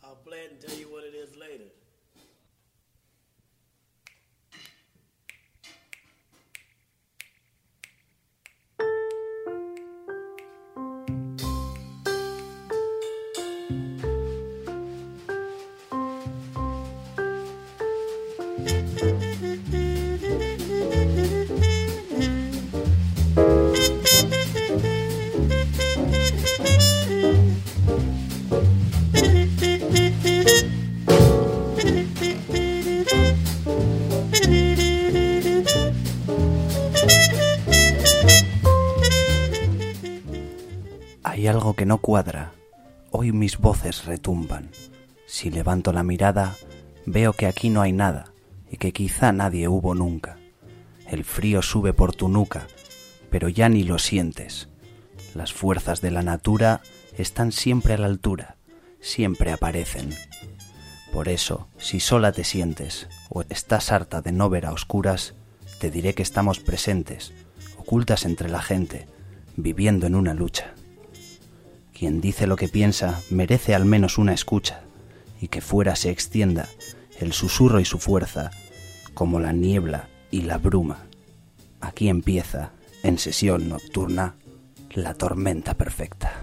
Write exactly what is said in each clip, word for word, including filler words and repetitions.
I'll play it and tell you what it is later. Hay algo que no cuadra, hoy mis voces retumban. Si levanto la mirada, veo que aquí no hay nada y que quizá nadie hubo nunca. El frío sube por tu nuca, pero ya ni lo sientes. Las fuerzas de la natura están siempre a la altura, siempre aparecen. Por eso, si sola te sientes o estás harta de no ver a oscuras, te diré que estamos presentes, ocultas entre la gente, viviendo en una lucha. Quien dice lo que piensa merece al menos una escucha, y que fuera se extienda el susurro y su fuerza, como la niebla y la bruma. Aquí empieza, en sesión nocturna, la tormenta perfecta.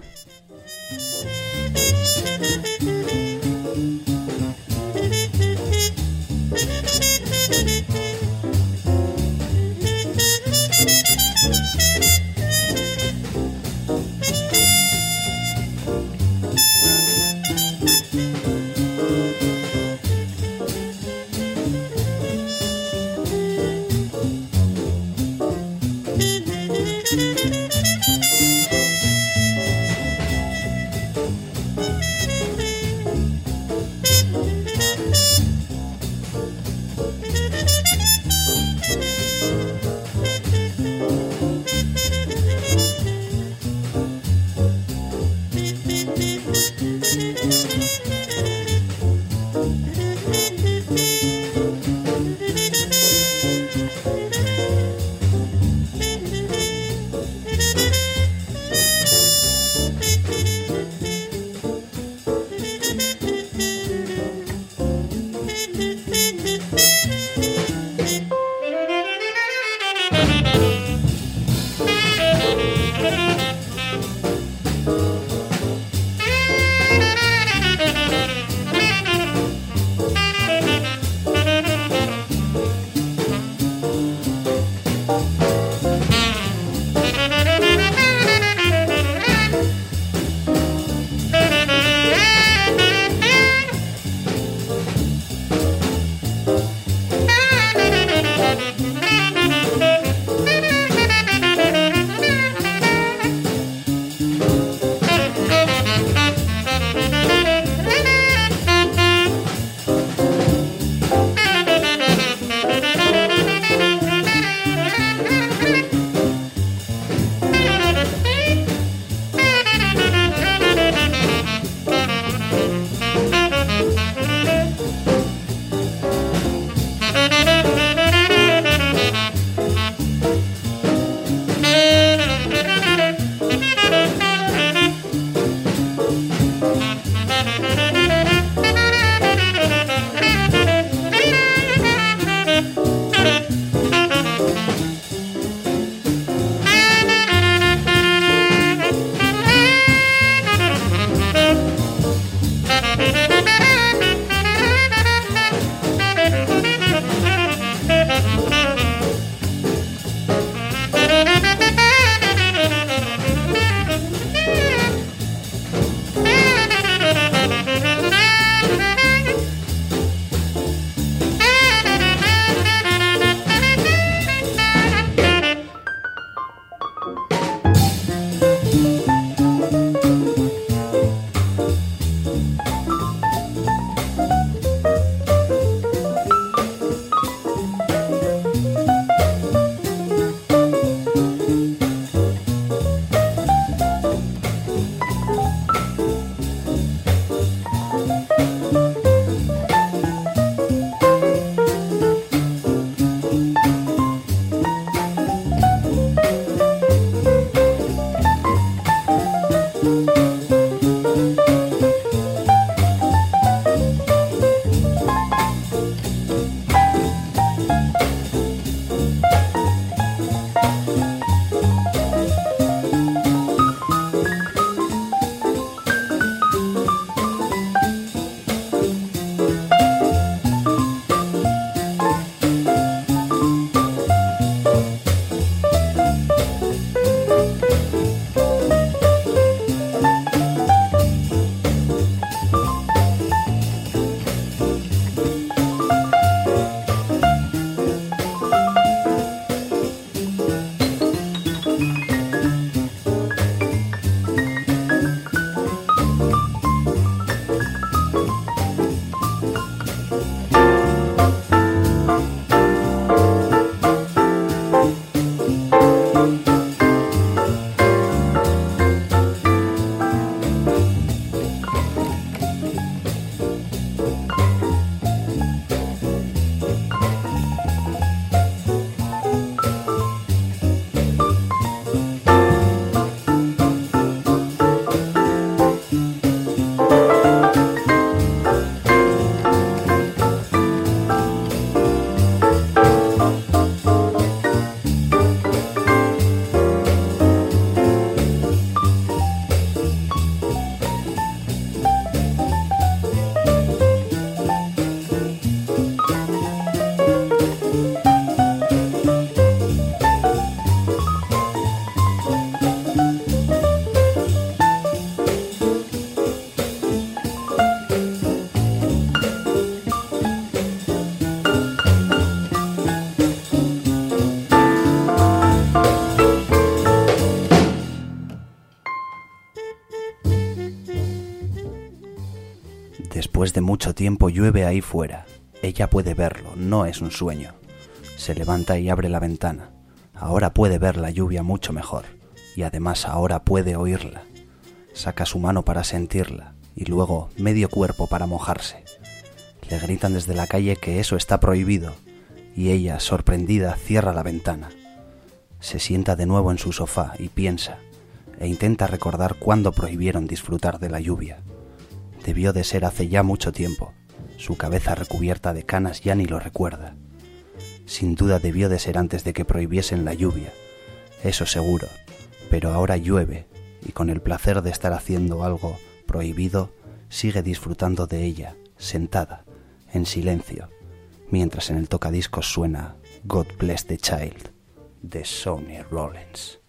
Después de mucho tiempo llueve ahí fuera. Ella puede verlo, no es un sueño. Se levanta y abre la ventana. Ahora puede ver la lluvia mucho mejor. Y además ahora puede oírla. Saca su mano para sentirla y luego medio cuerpo para mojarse. Le gritan desde la calle que eso está prohibido y ella, sorprendida, cierra la ventana. Se sienta de nuevo en su sofá y piensa e intenta recordar cuándo prohibieron disfrutar de la lluvia. Debió de ser hace ya mucho tiempo. Su cabeza recubierta de canas ya ni lo recuerda. Sin duda debió de ser antes de que prohibiesen la lluvia. Eso seguro. Pero ahora llueve y con el placer de estar haciendo algo prohibido, sigue disfrutando de ella, sentada, en silencio, mientras en el tocadiscos suena God Bless the Child de Sonny Rollins.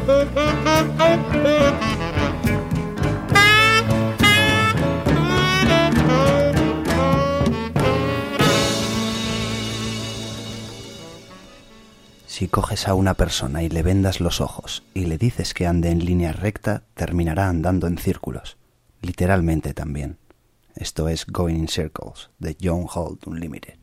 Si coges a una persona y le vendas los ojos y le dices que ande en línea recta, terminará andando en círculos. Literalmente también. Esto es Going in Circles, de John Holt Unlimited.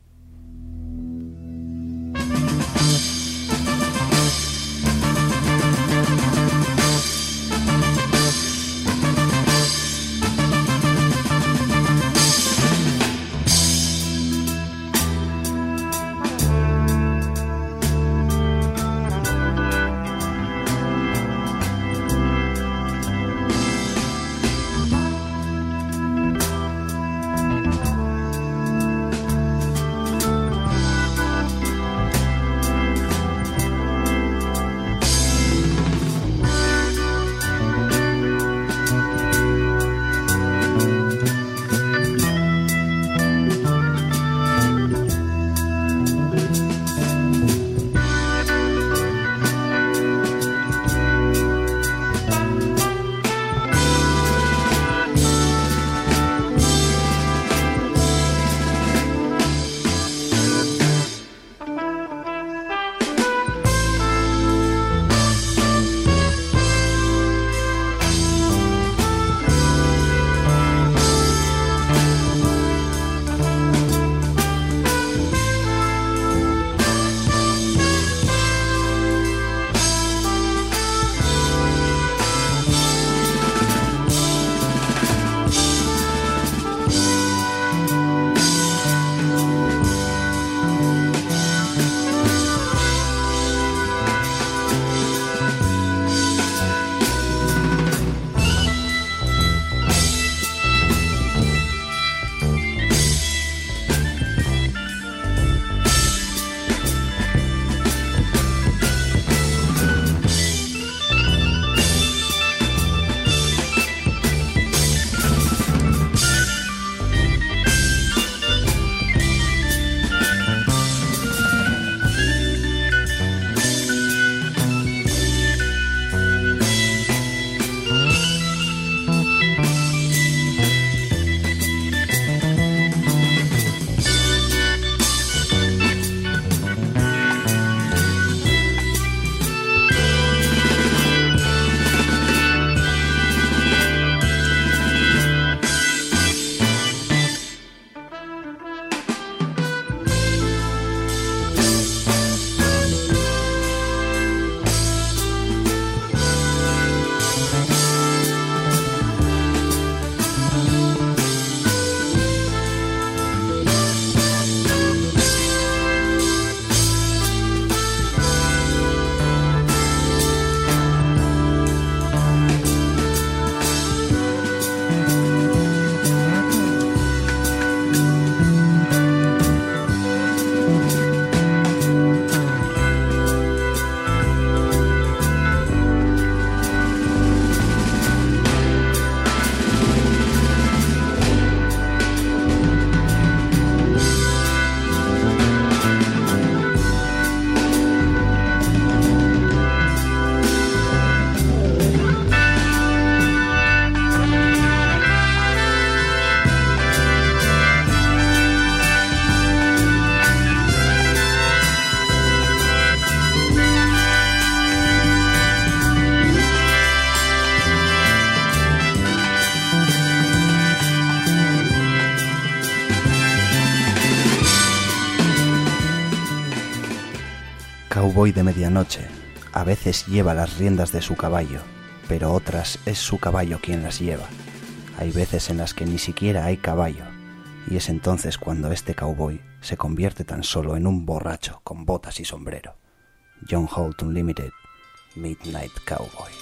Cowboy de medianoche. A veces lleva las riendas de su caballo, pero otras es su caballo quien las lleva. Hay veces en las que ni siquiera hay caballo, y es entonces cuando este cowboy se convierte tan solo en un borracho con botas y sombrero. John Holt Unlimited, Midnight Cowboy.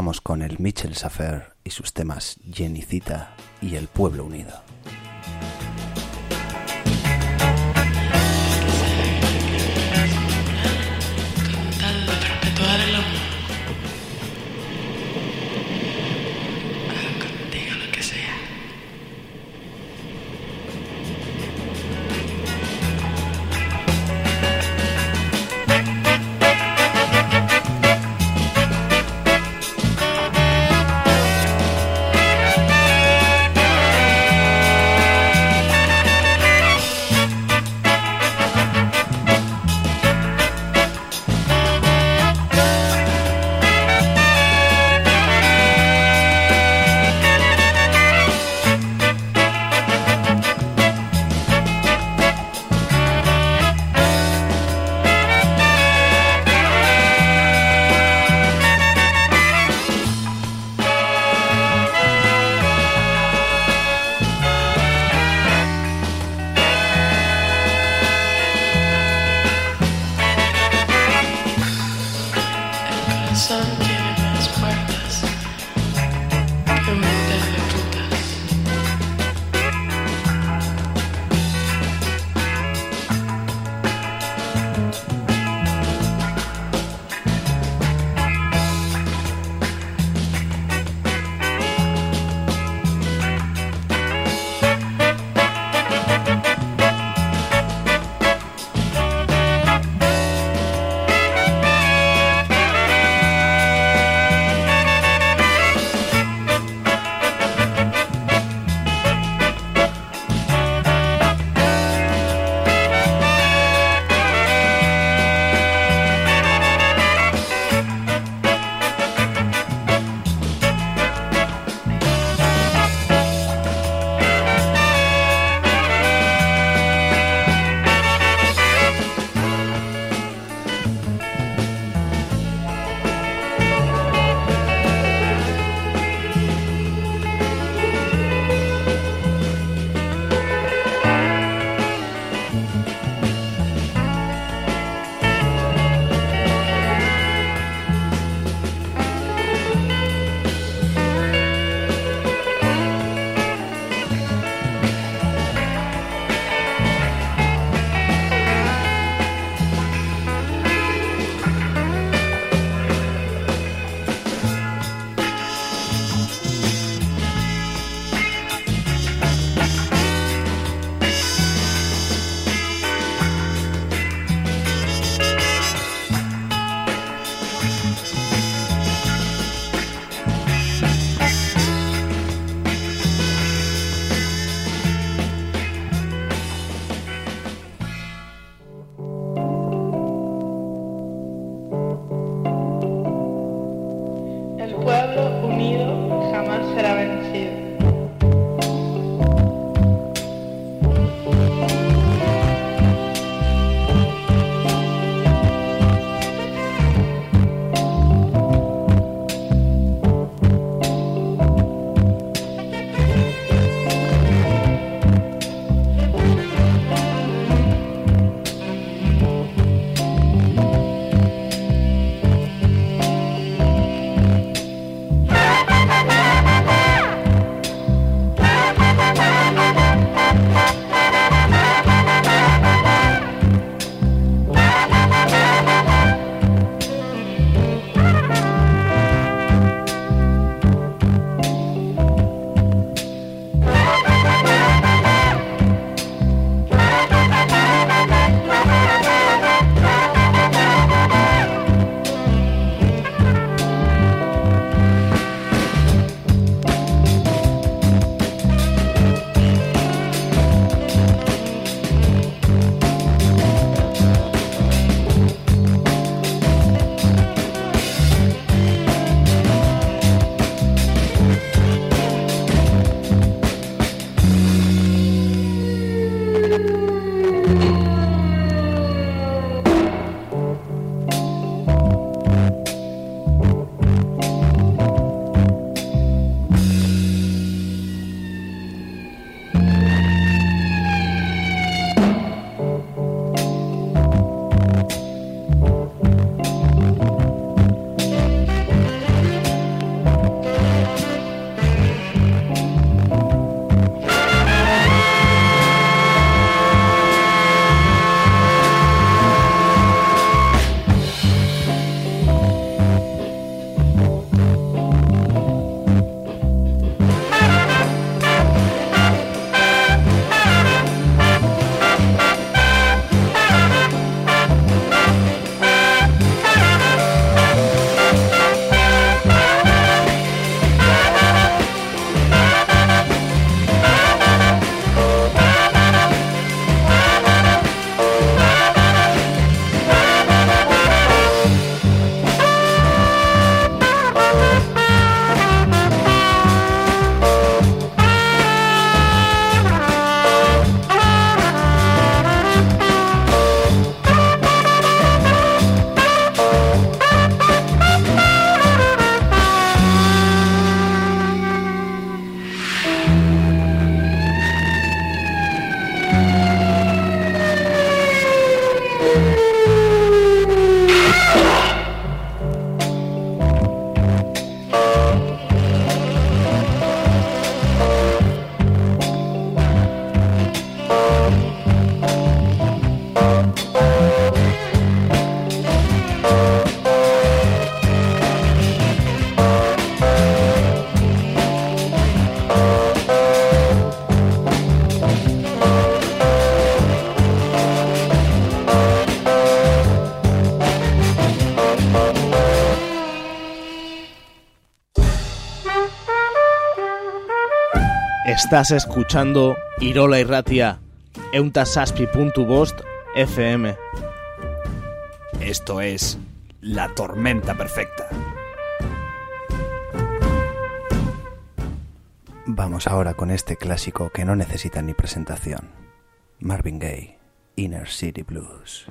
dejamos con el Mitchell Affair y sus temas Jennycita y El Pueblo Unido. Thank Estás escuchando Irola Irratia, euntasaspi puntu bost F M. Esto es La Tormenta Perfecta. Vamos ahora con este clásico que no necesita ni presentación. Marvin Gaye, Inner City Blues.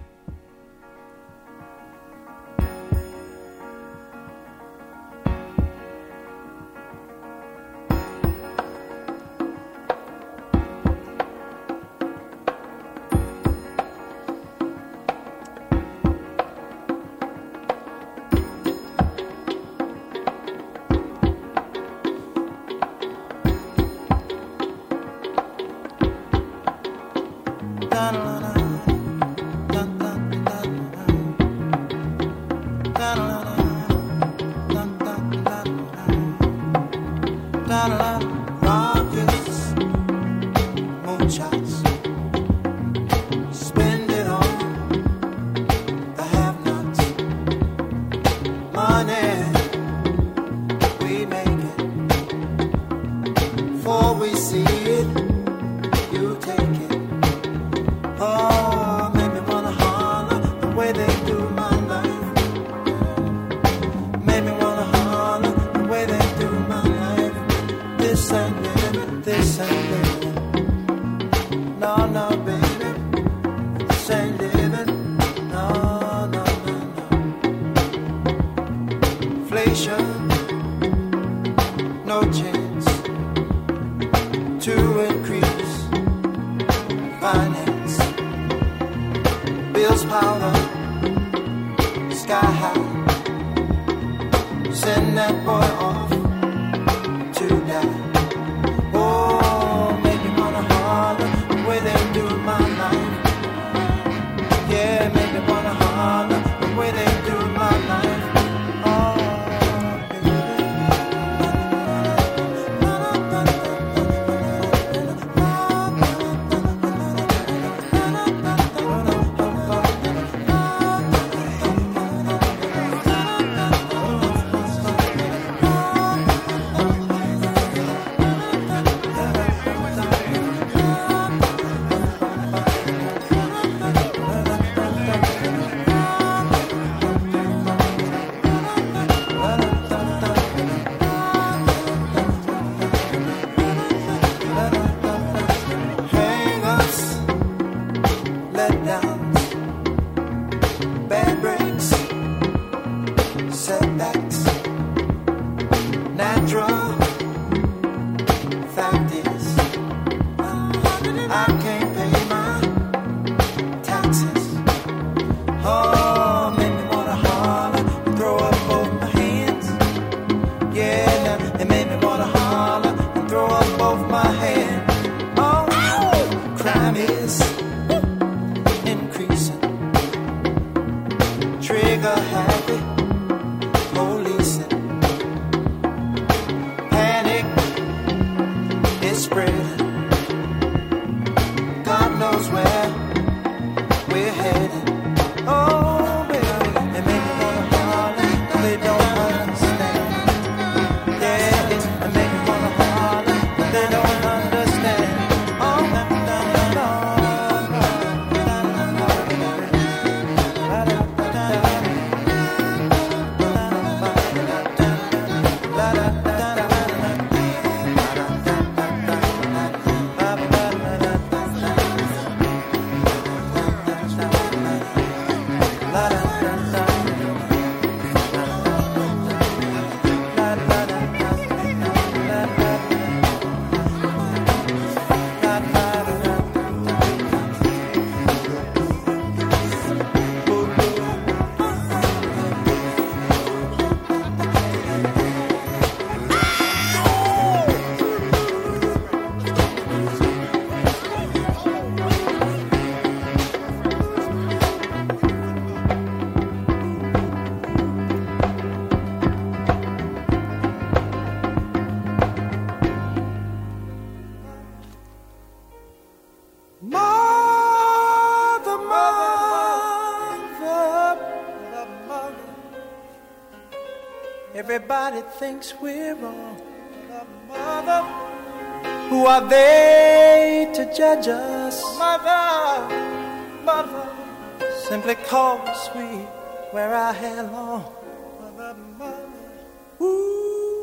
Everybody thinks we're wrong. Mother, Who are they to judge us? Mother, mother, simply cause we wear our hair long. Mother, mother, ooh.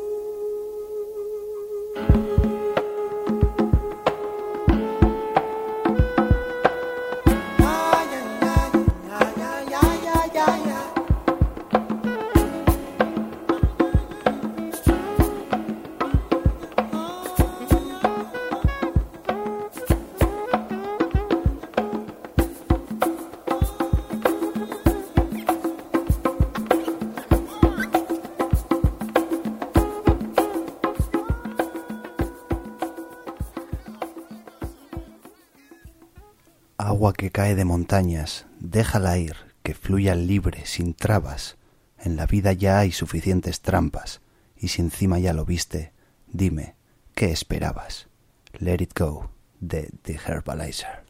Agua que cae de montañas, déjala ir, que fluya libre, sin trabas. En la vida ya hay suficientes trampas, y si encima ya lo viste, dime, ¿qué esperabas? Let It Go, de The Herbalizer.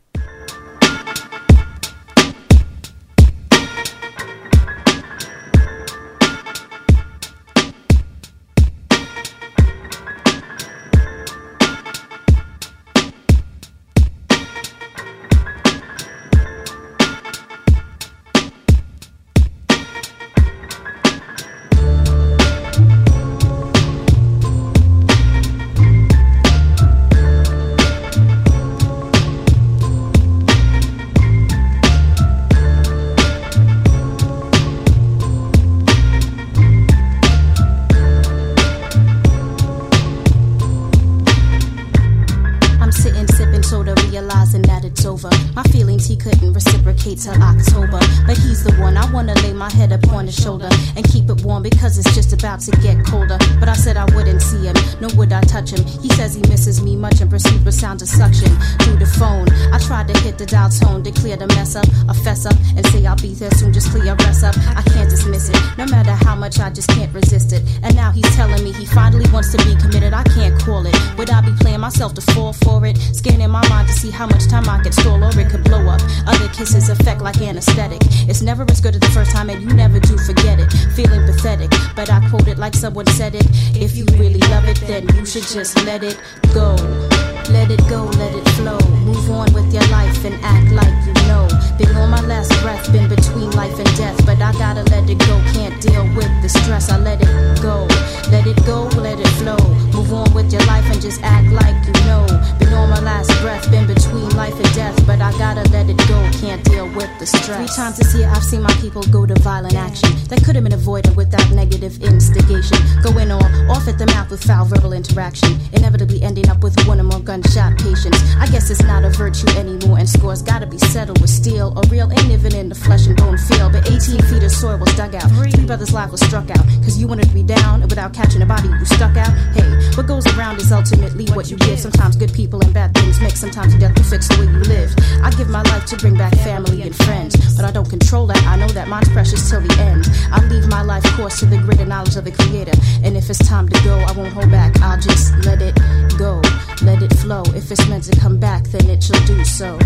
Till October, but he's the one I wanna lay my head upon his shoulder and keep it warm because it's just about to get colder. But I said I wouldn't see him, nor would I touch him. He says he misses me much and perceived with sound of suction through the phone. I tried to hit the dial tone to clear the mess up, I fess up and say I'll be there soon, just clear rest up. I can't dismiss it, no matter how much I just can't resist it. And now he's telling me he finally wants to be committed. I can't call it, would I be playing myself to fall for it? Scanning my mind to see how much time I could stall or it could blow up. Other kisses affect like anesthetic. It's never as good as the first time and you never do forget it. Feeling pathetic, but I quote it like someone said it. If you really love it, then you should just let it go. Let it go, let it flow. Move on with your life and act like you know. Been on my last breath, been between life and death, but I gotta let it go. Can't deal with the stress, I let it go. Let it go, let it flow. Move on with your life and just act like you know. Been on my last breath, been between life and death, but I gotta let it go. Can't deal with the stress. Three times this year I've seen my people go to violent action that could have been avoided without negative instigation. Going all off at the mouth with foul verbal interaction, inevitably ending up with one or more gunshot patients. I guess it's not a virtue anymore, and scores gotta be settled with steel or real, ain't even in the flesh and bone feel. But eighteen feet of soil was dug out, three brothers' lives was struck out, cause you wanted to be down, and without catching a body you stuck out. Hey, what goes around is ultimately what you give. Sometimes good people and bad things mix, sometimes death will fix the way you live. I give my life to bring back family and friends, but I don't control that, I know that mine's precious till the end. I leave my life course to the greater knowledge of the Creator, and if it's time to go, I won't hold back, I'll just let it go. Let it flow, if it's meant to come back, then it shall do so.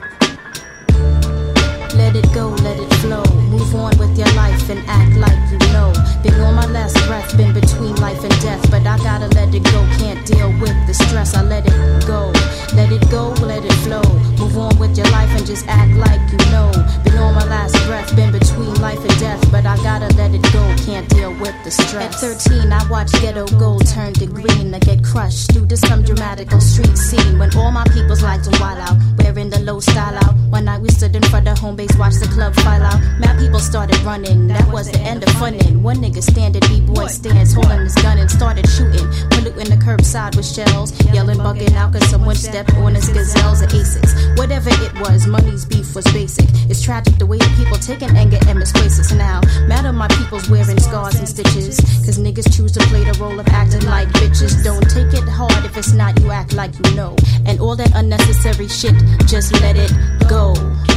Let it go, let it flow. Move on with your life and act like you know. Been on my last breath, been between life and death, but I gotta let it go. Can't deal with the stress, I let it go. Let it go, let it flow. Move on with your life and just act like you know. Been on my last breath, been between life and death, but I gotta let it go. Can't deal with the stress. At thirteen, I watched ghetto gold turn to green. I get crushed due to some dramatical street scene when all my people's lights on wild out, wearing the low style out. One night we stood in front of home base, watched the club file out. Mad people started running, that was the end of funnin'. One nigga standing, B-boy stands, holding his gun and started shooting, polluting the curbside with shells, yelling, bugging out cause someone stepped on his gazelles or Asics. Whatever it was, money's beef was basic. It's tragic the way the people taking anger and misplace it. Now, mad at my people's wearing scars and stitches, cause niggas choose to play the role of acting like bitches. Don't take it hard if it's not, you act like you know. And all that unnecessary shit, just let it go.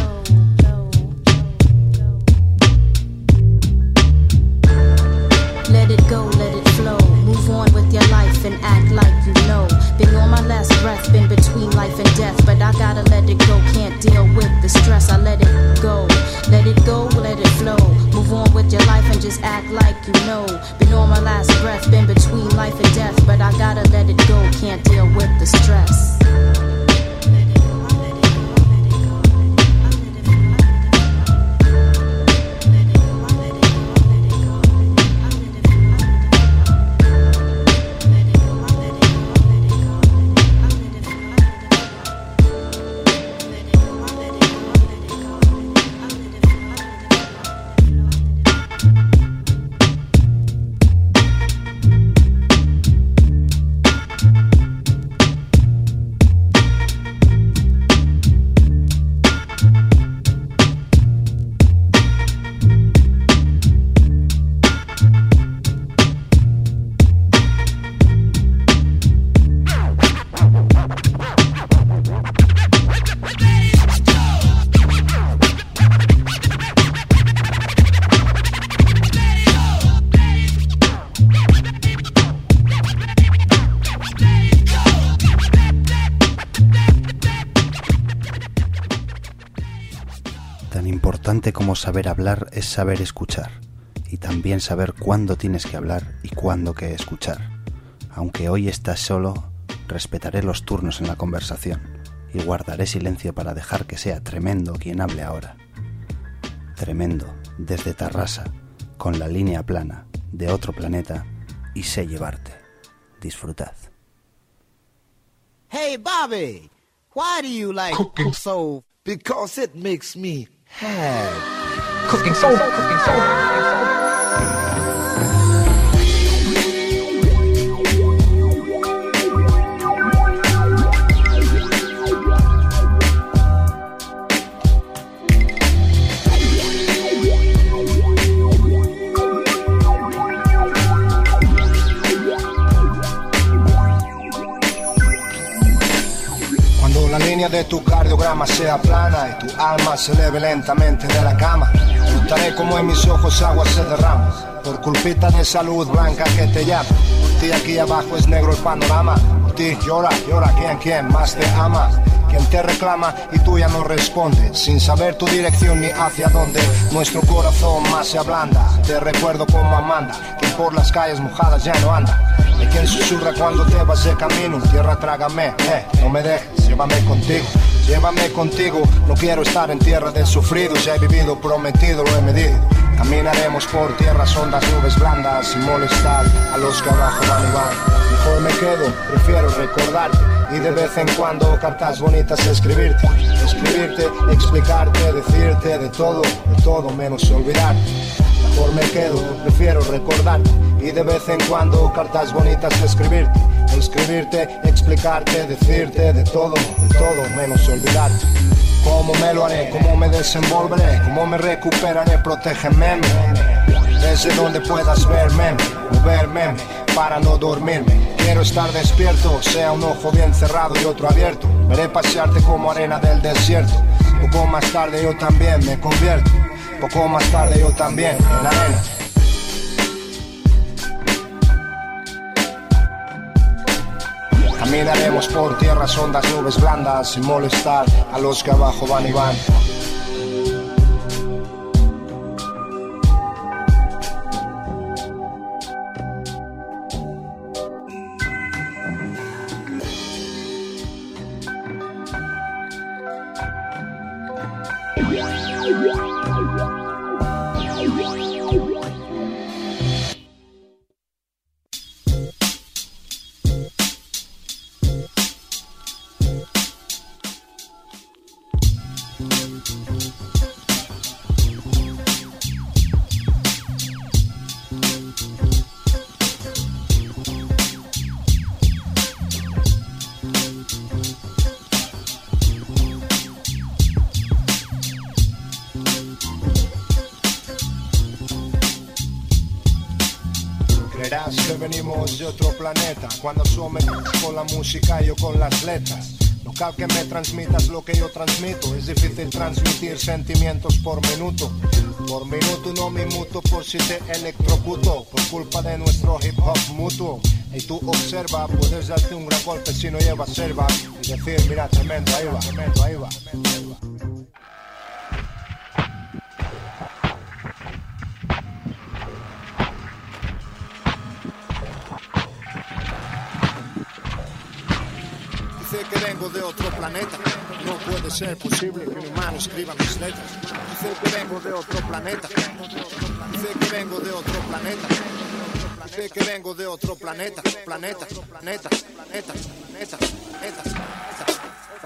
Let it go, let it flow. Move on with your life and act like you know. Been on my last breath, been between life and death, death, but I gotta let it go. Can't deal with the stress, I let it go. Let it go, let it flow. Move on with your life and just act like you know. Been on my last breath, been between life and death, but I gotta let it go. Can't deal with the stress. Como saber hablar es saber escuchar, y también saber cuándo tienes que hablar y cuándo que escuchar. Aunque hoy estás solo, respetaré los turnos en la conversación y guardaré silencio para dejar que sea Tremendo quien hable ahora. Tremendo, desde Tarrasa, con la línea plana, de otro planeta, y sé llevarte. Disfrutad. Hey Bobby, why do you like cooking soul? Because it makes me Hey. Cooking soul, cooking soul, cooking soul. La línea de tu cardiograma sea plana y tu alma se eleve lentamente de la cama. Notaré como en mis ojos agua se derrama por culpita de esa luz blanca que te llama. Por ti aquí abajo es negro el panorama. Por ti llora, llora quien, quien más te ama. Quien te reclama y tú ya no respondes, sin saber tu dirección ni hacia dónde. Nuestro corazón más se ablanda. Te recuerdo como Amanda, quien por las calles mojadas ya no anda. De quien susurra cuando te vas de camino. Tierra trágame, eh, no me dejes, llévame contigo. Llévame contigo, no quiero estar en tierra de sufridos. Ya he vivido, prometido, lo he medido. Caminaremos por tierras hondas, nubes blandas, sin molestar a los que abajo van y van. Mejor me quedo, prefiero recordarte. Y de vez en cuando cartas bonitas escribirte. Escribirte, explicarte, decirte de todo, de todo menos olvidarte. Mejor me quedo, prefiero recordarte. Y de vez en cuando cartas bonitas escribirte. Escribirte, explicarte, decirte de todo, de todo menos olvidarte. ¿Cómo me lo haré? ¿Cómo me desenvolveré? ¿Cómo me recuperaré? Protégeme desde donde puedas verme, moverme para no dormirme. Quiero estar despierto, sea un ojo bien cerrado y otro abierto. Veré pasearte como arena del desierto. Poco más tarde yo también me convierto. Poco más tarde yo también en arena. Caminaremos por tierras hondas, nubes blandas, sin molestar a los que abajo van y van. Que venimos de otro planeta, cuando asome con la música y yo con las letras. No cal que me transmitas lo que yo transmito, es difícil transmitir sentimientos por minuto. Por minuto no me muto por si te electrocuto, por culpa de nuestro hip hop mutuo. y tú observa, puedes darte un gran golpe si no llevas serva y decir, mira, tremendo, ahí va, tremendo, ahí va, ahí va. Dice que vengo de otro planeta, no puede ser posible que un humano escriba mis letras. Dice que vengo de otro planeta, dice que vengo de otro planeta, dice que vengo de otro planeta, planeta, planeta, planeta, planeta, planeta, planeta.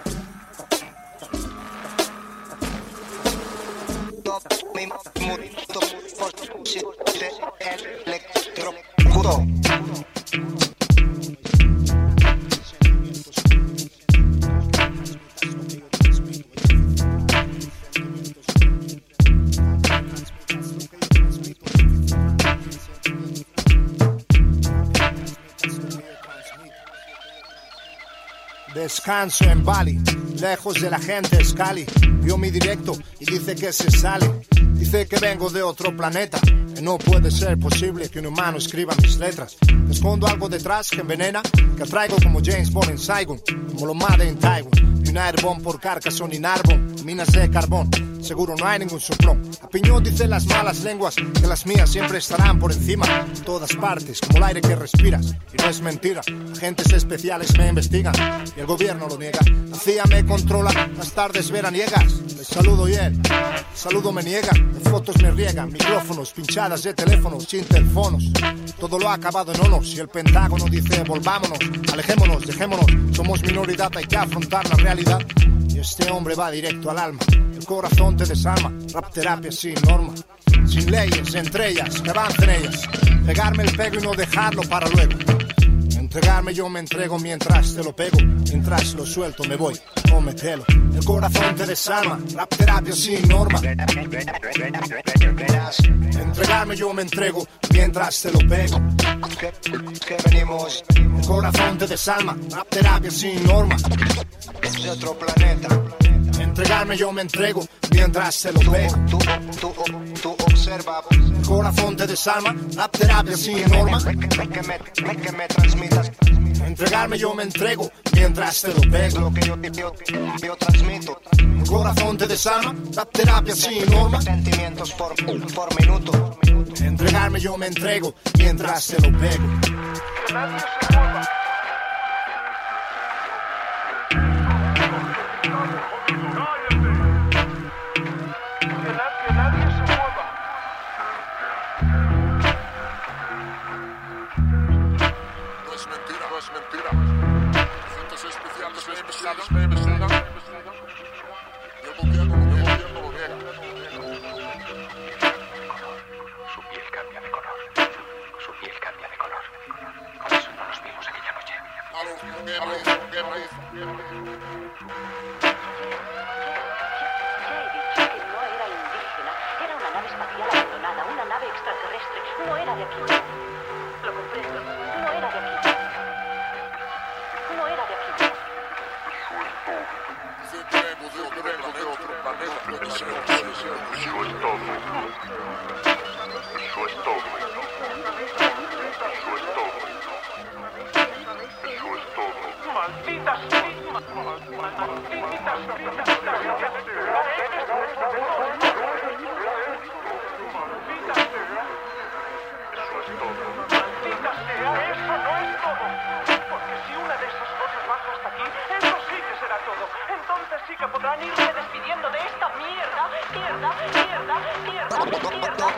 Mi mundo posible electrocuto. Descanso en Bali, lejos de la gente es Cali. Vio mi directo y dice que se sale. Dice que vengo de otro planeta, que no puede ser posible que un humano escriba mis letras. Escondo algo detrás que envenena, que traigo como James Bond en Saigon, como lo Made en Taiwan. Y un airbomb por Carcassonne y Narbonne, minas de carbón, seguro no hay ningún soplón. A piñón dicen las malas lenguas que las mías siempre estarán por encima, en todas partes, como el aire que respiras. Y no es mentira, agentes especiales me investigan y el gobierno lo niega. La C I A me controla, las tardes veraniegas. Les saludo y él, saludo me niega. En fotos me riegan, micrófonos, pinchadas de teléfonos, interfonos. Todo lo ha acabado en onos y el Pentágono dice volvámonos, alejémonos, dejémonos. Somos minoridad, hay que afrontar la realidad. Y este hombre va directo al alma, el corazón te desarma. Rap terapia sin norma, sin leyes, entre ellas, que avancen ellas. Pegarme el pego y no dejarlo para luego. Entregarme yo me entrego mientras te lo pego. Mientras lo suelto me voy, cómetelo. El corazón te desarma, rap terapia sin norma. Entregarme yo me entrego mientras te lo pego. Que venimos. El corazón te desarma, rap terapia sin norma. Es de otro planeta. Entregarme yo me entrego mientras te lo pego. Tú, tú, tú, tú observa. El corazón te desarma, rap terapia sin norma. Que me, que me transmitas. Entregarme yo me entrego mientras te lo pego. Lo que yo, yo, yo transmito. El corazón te desarma, rap terapia sin norma. Sentimientos por, por minuto. Entregarme yo me entrego mientras te lo pego. Que nadie se mueva. Especiales me investigan y el gobierno, el gobierno lo niega. Su piel cambia de color. Su piel cambia de color. Por eso no nos vimos aquella noche. Aló, ¿qué raíz? ¿Qué raíz? Ya he dicho que no era indígena. Era una nave espacial abandonada, una nave extraterrestre. No era de aquí. Lo comprendo. No era de aquí. No era de aquí. Dice que vengo de otro planeta, de otro planeta. Puede ser, puede ser. Eso es todo. Eso es todo. Eso es todo. Eso es todo. Malditas, malditas, sí que podrán irse despidiendo de esta mierda, mierda, mierda, mierda, mierda.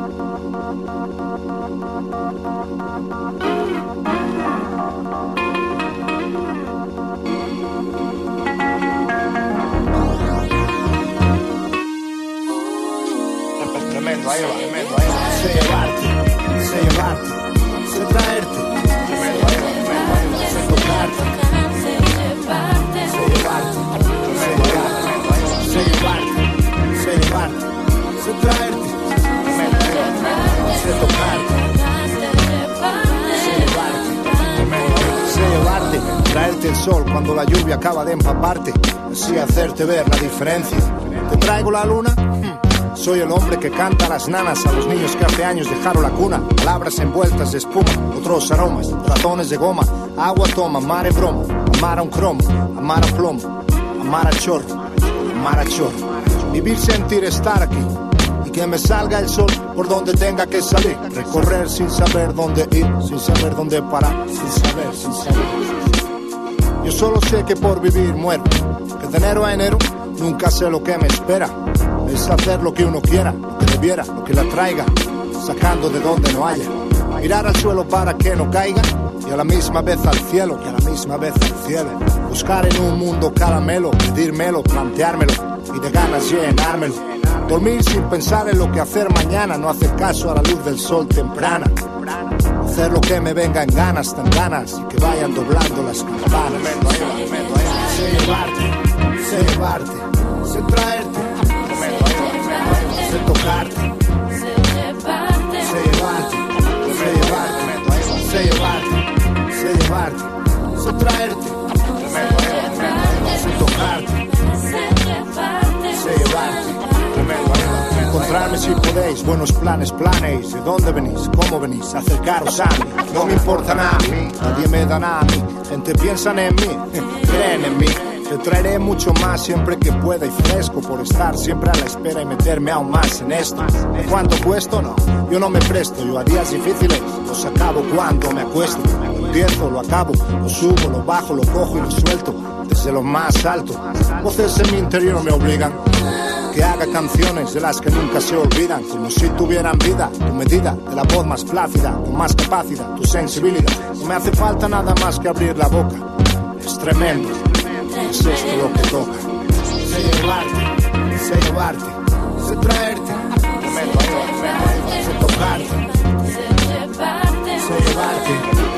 Thank you. ahí va, tremendo, ahí va. Sé llevarte, sé llevarte, sé traerte, tremendo, ahí va, tremendo, ahí va. Sé tocarte, sé llevarte, sé llevarte, tremendo, ahí va, sé llevarte, sé llevarte, sé traerte, tremendo, ahí va, tremendo, sé tocarte, sé llevarte, tremendo, ahí va. Sé llevarte, traerte el sol cuando la lluvia acaba de empaparte, así hacerte ver la diferencia. ¿Te traigo la luna? Hmm. Soy el hombre que canta a las nanas, a los niños que hace años dejaron la cuna. Palabras envueltas de espuma, otros aromas, ratones de goma. Agua toma, mar en broma, amar a un cromo, amar a plomo, amar a chorro, amar a chorro. Vivir, sentir, estar aquí, y que me salga el sol por donde tenga que salir. Recorrer sin saber dónde ir, sin saber dónde parar, sin saber, sin saber. Yo solo sé que por vivir muero, que de enero a enero nunca sé lo que me espera. Es hacer lo que uno quiera, lo que debiera, lo que la traiga, sacando de donde no haya. Mirar al suelo para que no caiga, y a la misma vez al cielo, y a la misma vez al cielo. Buscar en un mundo caramelo, pedírmelo, planteármelo, y de ganas llenármelo. Dormir sin pensar en lo que hacer mañana, no hacer caso a la luz del sol temprana. Hacer lo que me venga en ganas, tan ganas, y que vayan doblando las campanas. Sé llevarte, sé llevarte, sé traerte, sé tocarte, sé llevarte, sé llevarte, sé llevarte, sé llevarte, sé traerte, sé tocarte, sé llevarte. Encontrarme si podéis, buenos planes, planeis. ¿De dónde venís? ¿Cómo venís? Acercaros a mí. No me importa nada a mí, nadie me da nada a mí. Gente piensan en mí, creen en mí. Te traeré mucho más siempre que pueda y fresco por estar siempre a la espera y meterme aún más en esto. ¿De cuánto cuesto? No, yo no me presto. Yo a días difíciles los acabo cuando me acuesto. Lo empiezo, lo acabo, lo subo, lo bajo, lo cojo y lo suelto desde lo más alto. Voces en mi interior me obligan que haga canciones de las que nunca se olvidan, como si tuvieran vida, tu medida, de la voz más plácida, con más capacidad, tu sensibilidad. No me hace falta nada más que abrir la boca. Es tremendo, es esto lo que toca. Sé llevarte, sé llevarte, sé traerte, tremendo, sé tocarte, sé llevarte, sé llevarte,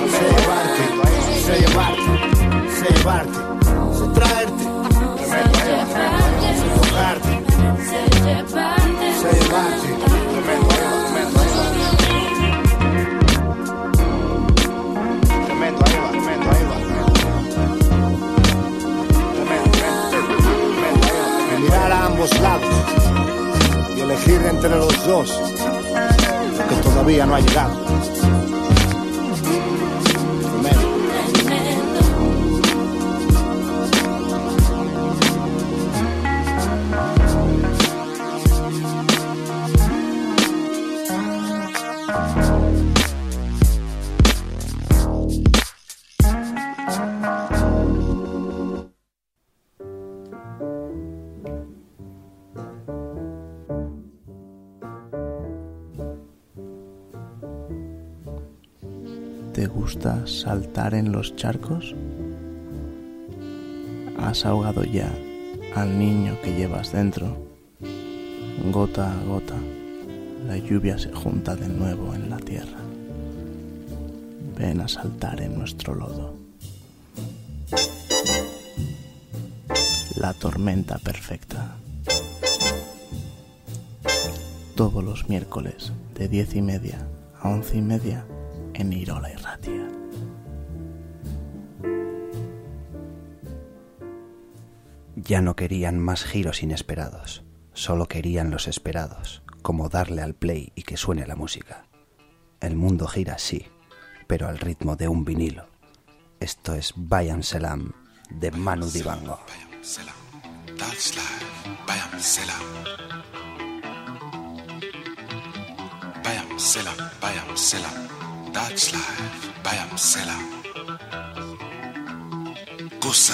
sé llevarte, sé llevarte, sé traerte, tremendo, sé tocarte. Sé llevarte, sé llevarte, tremendo, tremendo, tremendo, ahí va, tremendo, ahí va, tremendo, tremendo, ahí va. Mirar a ambos lados y elegir entre los dos, que todavía no ha llegado. Tremendo. ¿Te gusta saltar en los charcos? ¿Has ahogado ya al niño que llevas dentro? Gota a gota, la lluvia se junta de nuevo en la tierra. Ven a saltar en nuestro lodo. La tormenta perfecta. Todos los miércoles de diez y media a once y media en Irola y Ratia. Ya no querían más giros inesperados, solo querían los esperados, como darle al play y que suene la música. El mundo gira, sí, pero al ritmo de un vinilo. Esto es Bayam Selam de Manu Dibango. Bayam Selam, that's life. Bayam Selam. Bayam Selam, Bayam Selam. That's life, Bayam Selam. Gusa.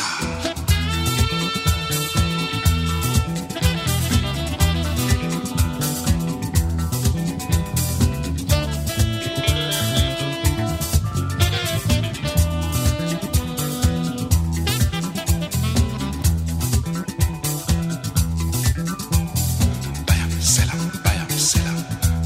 Bayam Selam, Bayam Selam.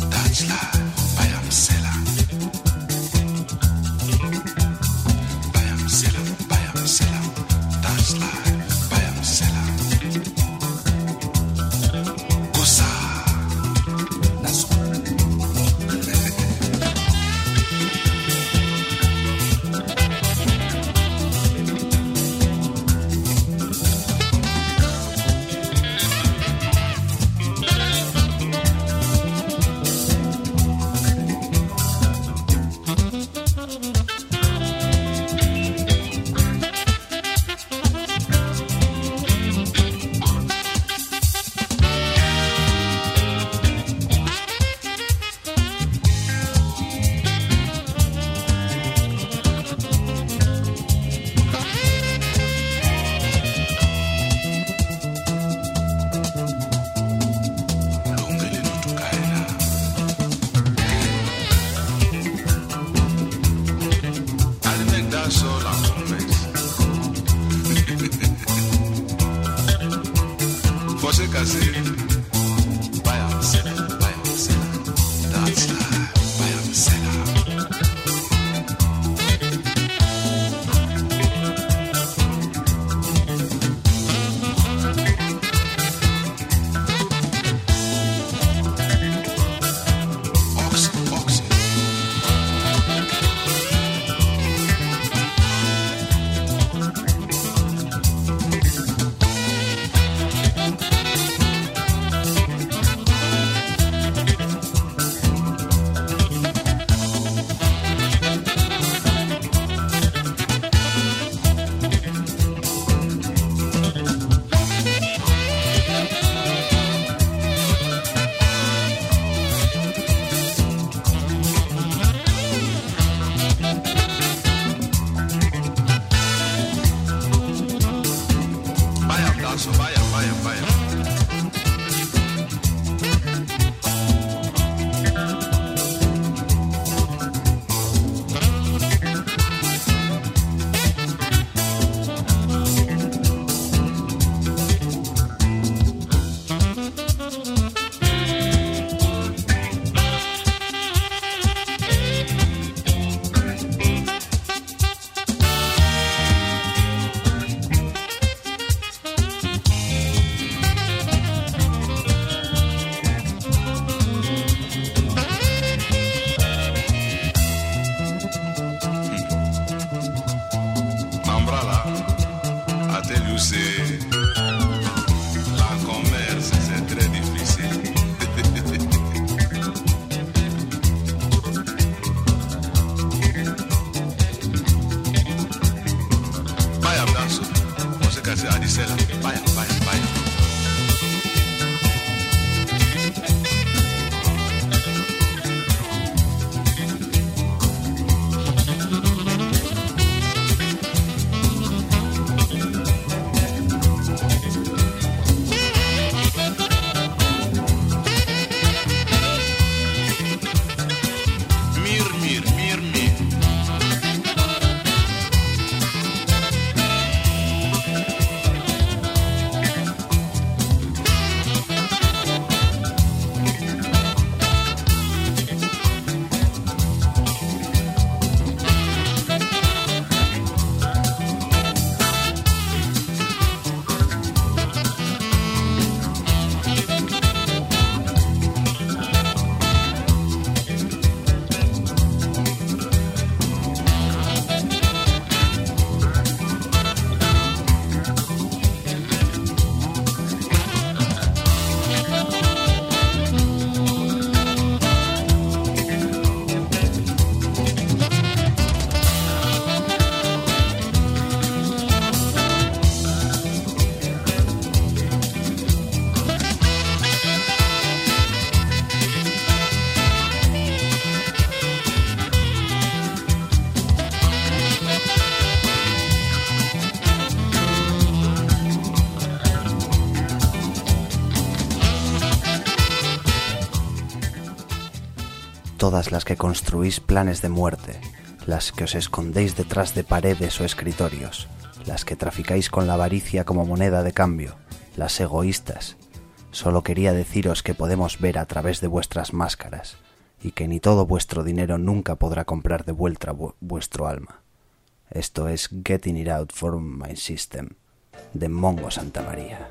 todas las que construís planes de muerte, las que os escondéis detrás de paredes o escritorios, las que traficáis con la avaricia como moneda de cambio, las egoístas. Solo quería deciros que podemos ver a través de vuestras máscaras y que ni todo vuestro dinero nunca podrá comprar de vuelta vu- vuestro alma. Esto es Getting It Out from My System, de Mongo Santa María.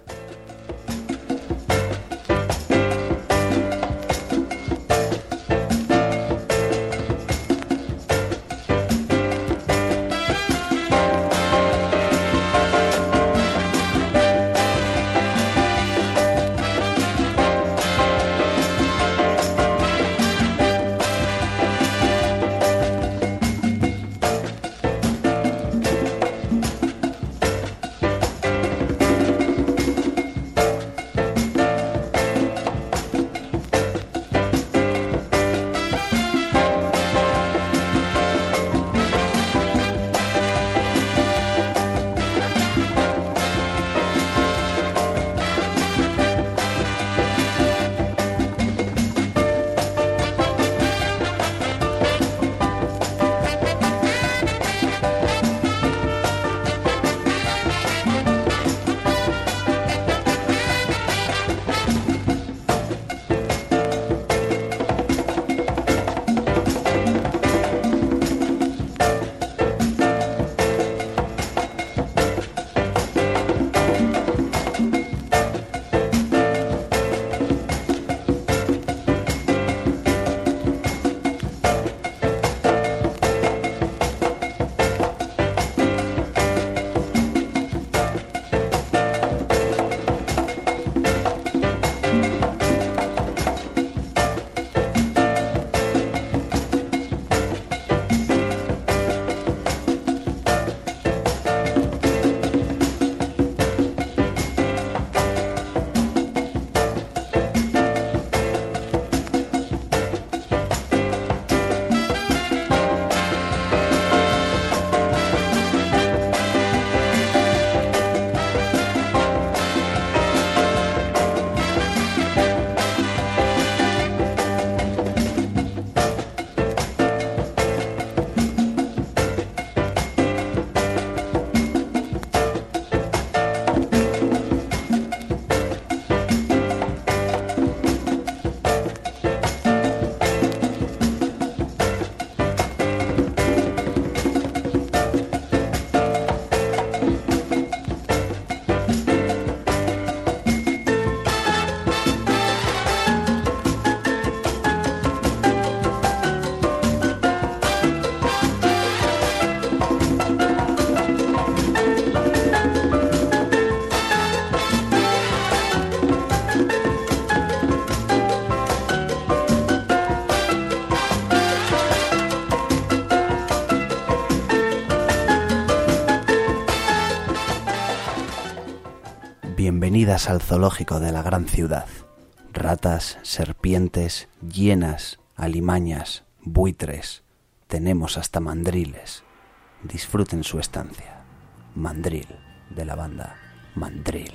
Bienvenidas al zoológico de la gran ciudad. Ratas, serpientes, hienas, alimañas, buitres. Tenemos hasta mandriles. Disfruten su estancia. Mandril, de la banda Mandril.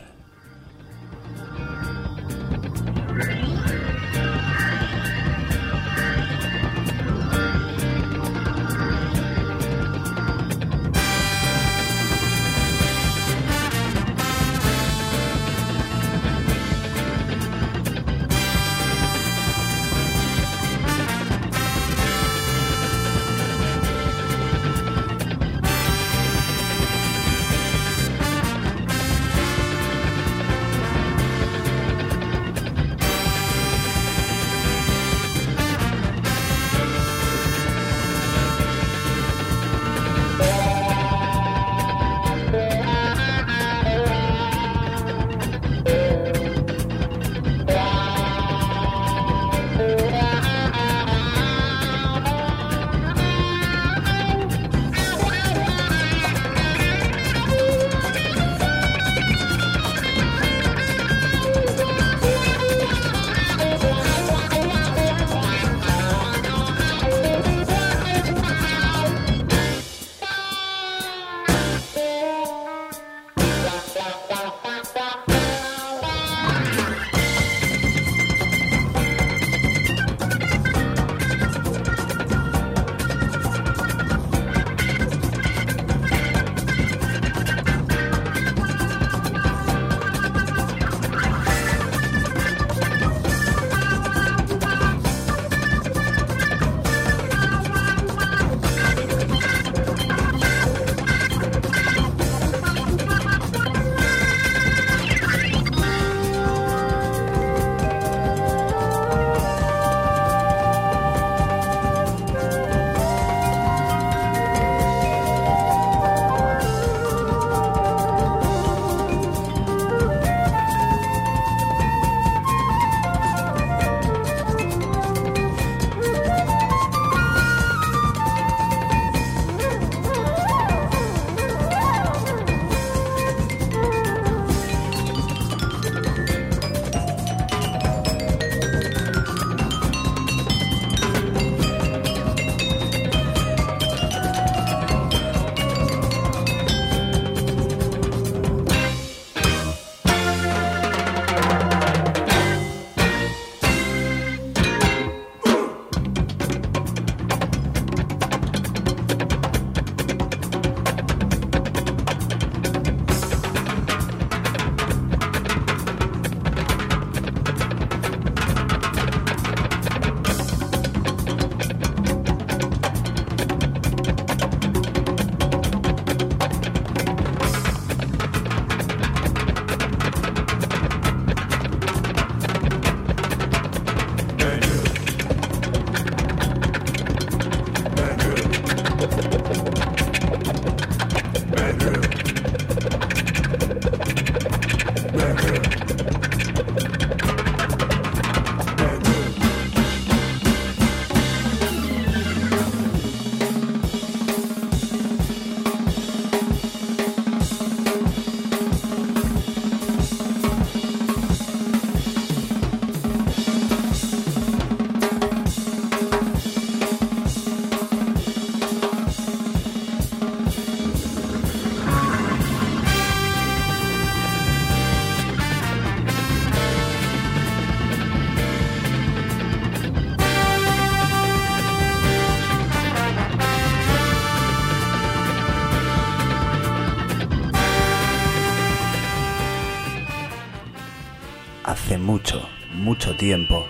Hace mucho, mucho tiempo,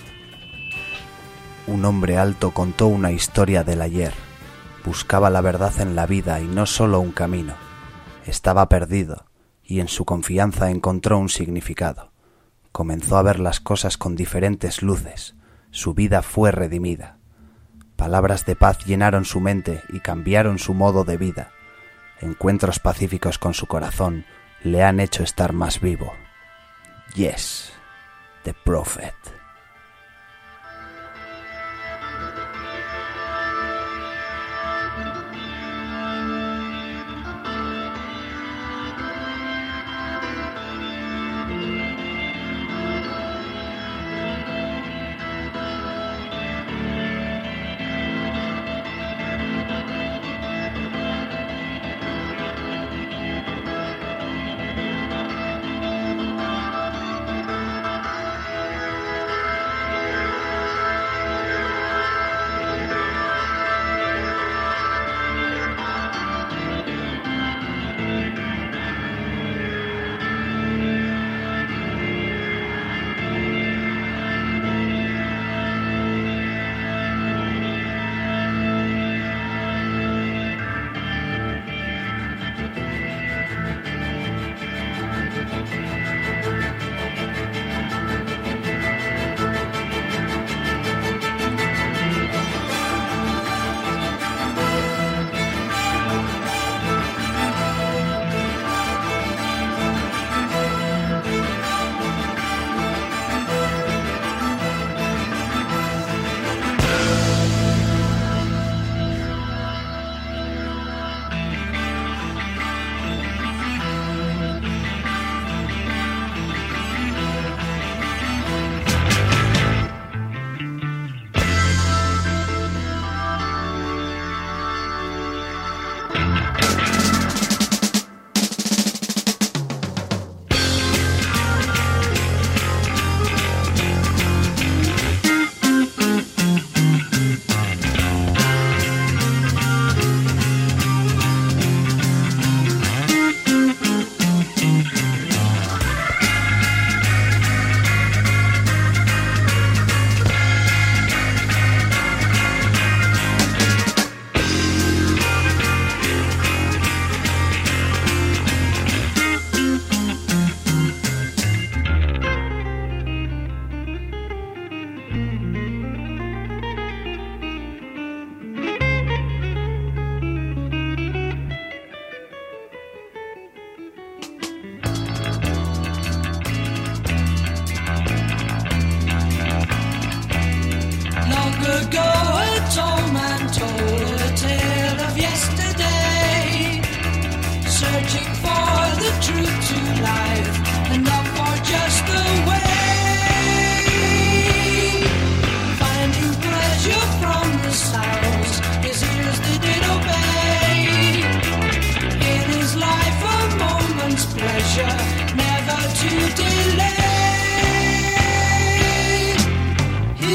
un hombre alto contó una historia del ayer. Buscaba la verdad en la vida y no solo un camino. Estaba perdido y en su confianza encontró un significado. Comenzó a ver las cosas con diferentes luces. Su vida fue redimida. Palabras de paz llenaron su mente y cambiaron su modo de vida. Encuentros pacíficos con su corazón le han hecho estar más vivo. Yes, the Prophet.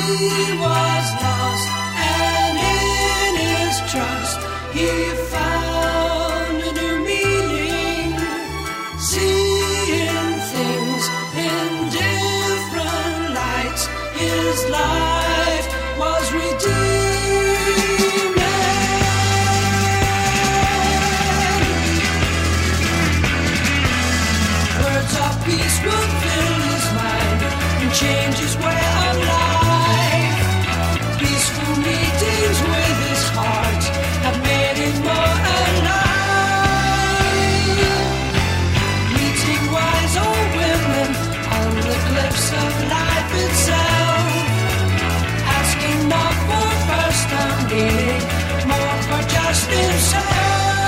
He was lost, and in his trust he found a new meaning, seeing things in different lights. His life was redeemed. Words of peace would fill his mind and change his way of life. Peaceful meetings with his heart have made him more alive. Meeting wise old women on the cliffs of life itself, asking more for first time meaning, more for just himself.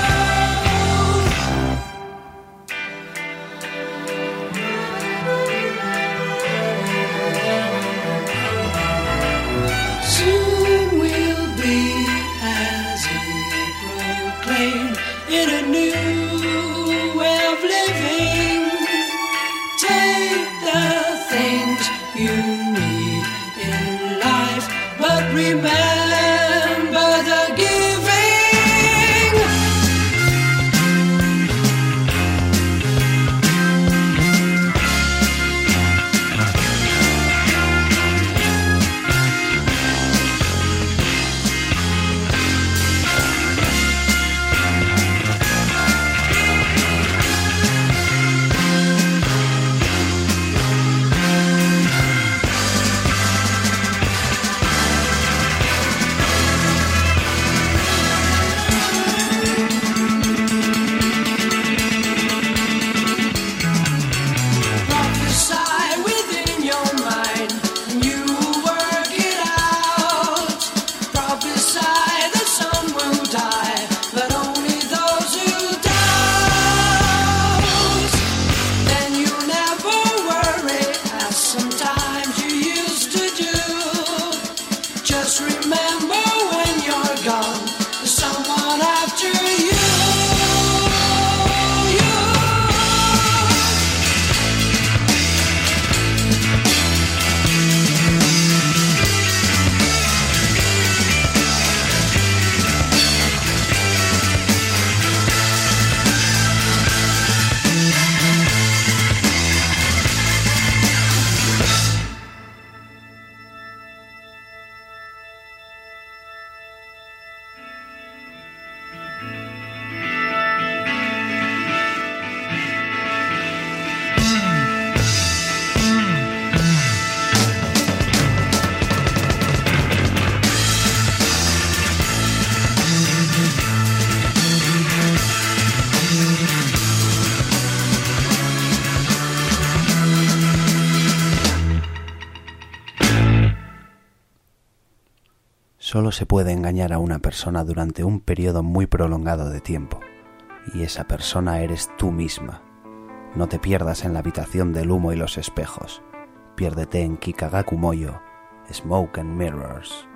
Soon we'll be, as he proclaimed, in a new way of living. Take the things you need in life, but remember the giving. Prophesy within your mind, and you will work it out. Prophesy that some will die, but only those who doubt. Then you'll never worry, as sometimes you used to do. Just remember when you're gone, there's someone after you. You. Solo se puede engañar a una persona durante un periodo muy prolongado de tiempo, y esa persona eres tú misma. No te pierdas en la habitación del humo y los espejos. Piérdete en Kikagaku Moyo, Smoke and Mirrors.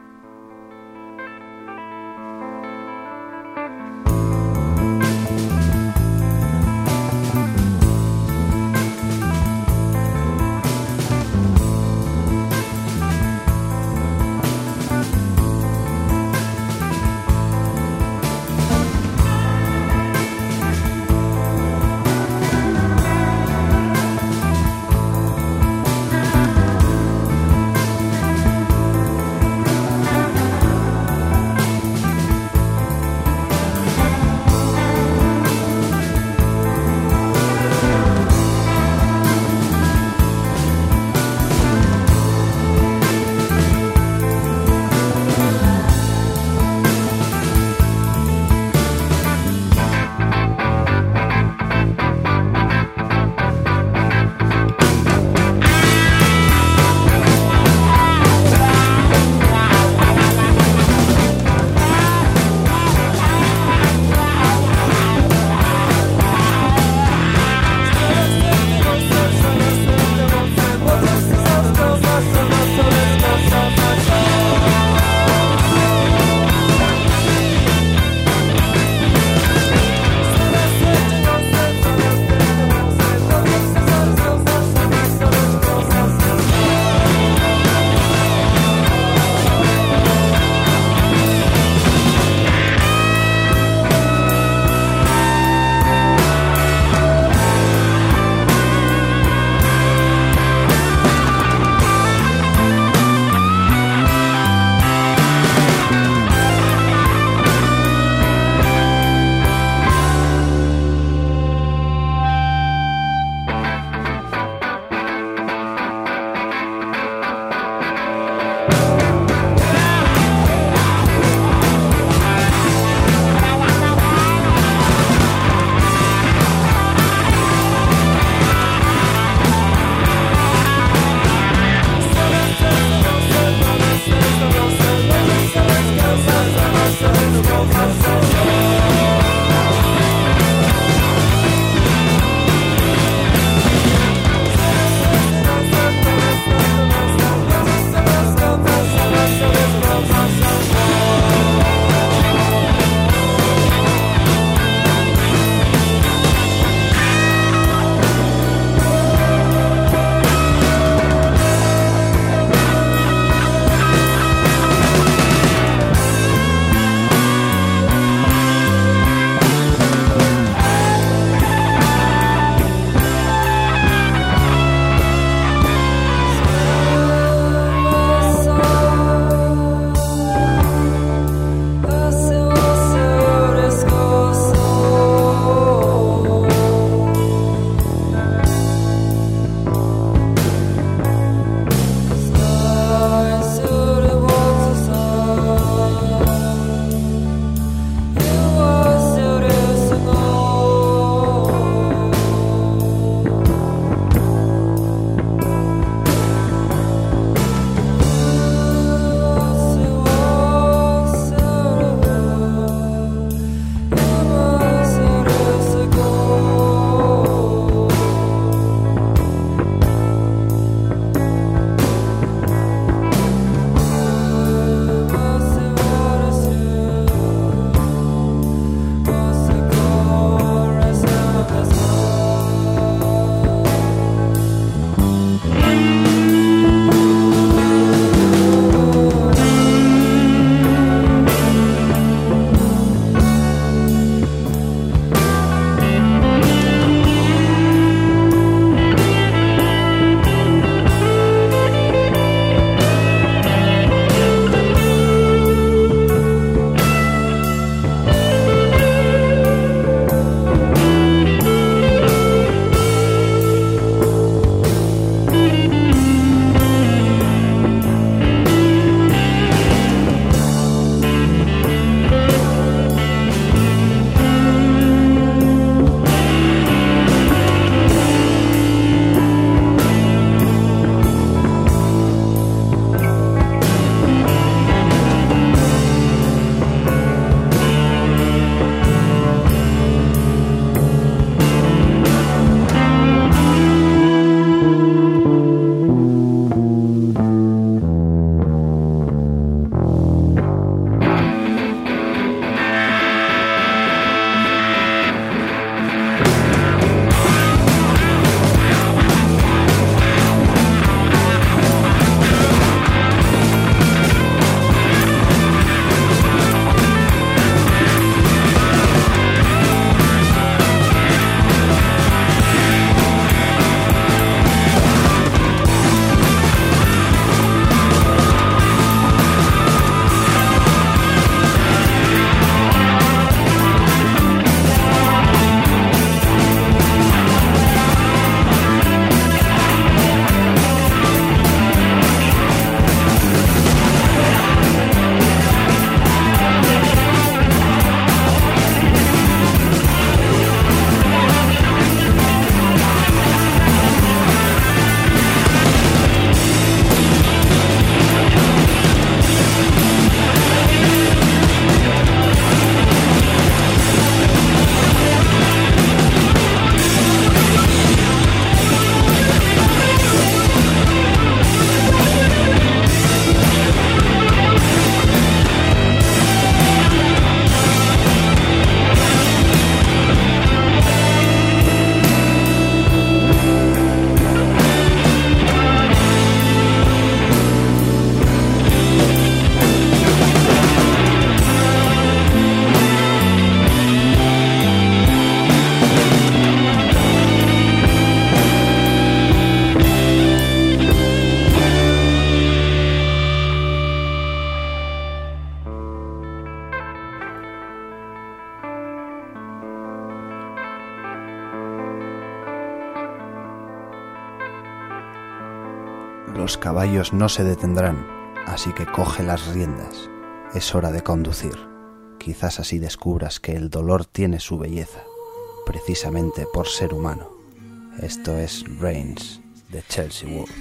Los caballos no se detendrán, así que coge las riendas. Es hora de conducir. Quizás así descubras que el dolor tiene su belleza, precisamente por ser humano. Esto es Reigns, de Chelsea Wolfe.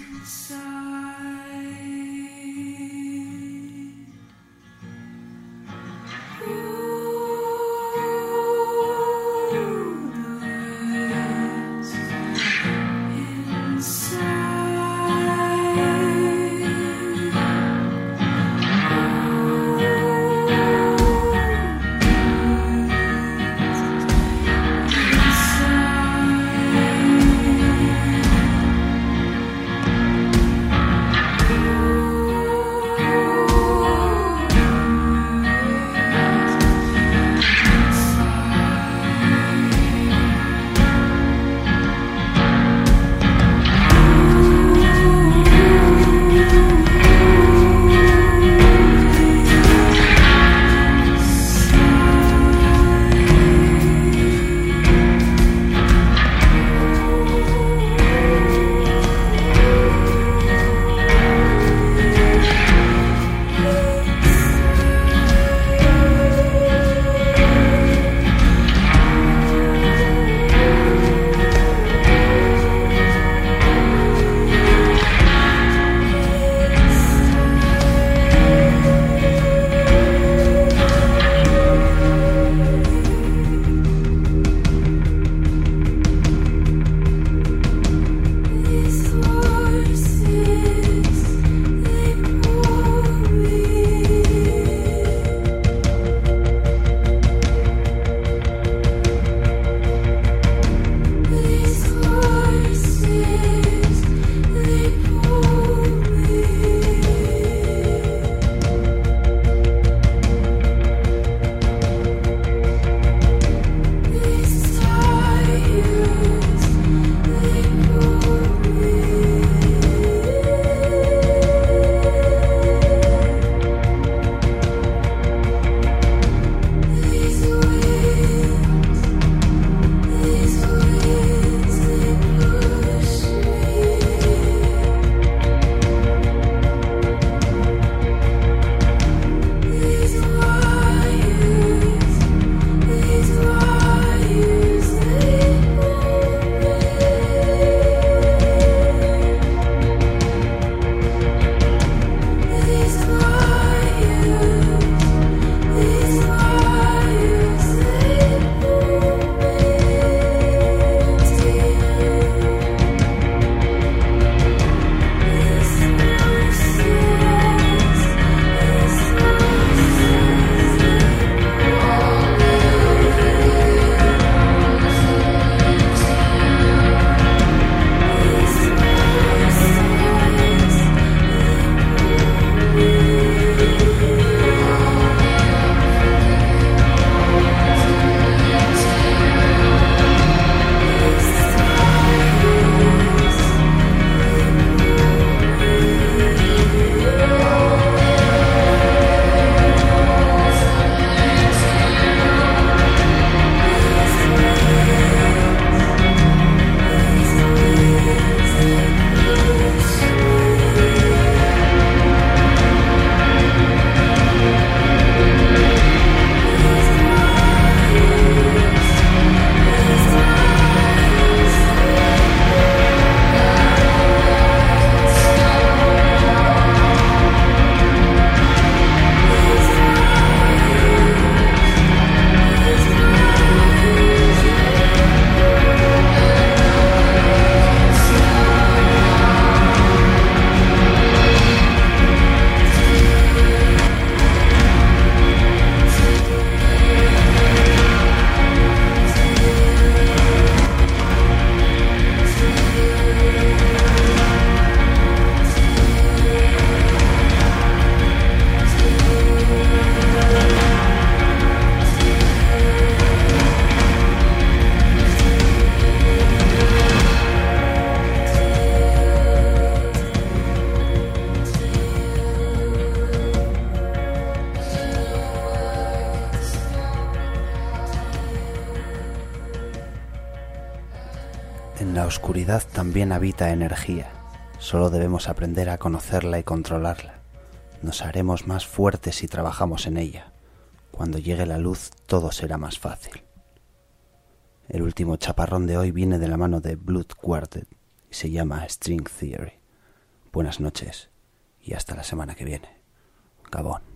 En la oscuridad también habita energía, Solo debemos aprender a conocerla y controlarla. Nos haremos más fuertes si trabajamos en ella. Cuando llegue la luz, todo será más fácil. El último chaparrón de hoy viene de la mano de Blood Quartet y se llama String Theory. Buenas noches y hasta la semana que viene. Gabón.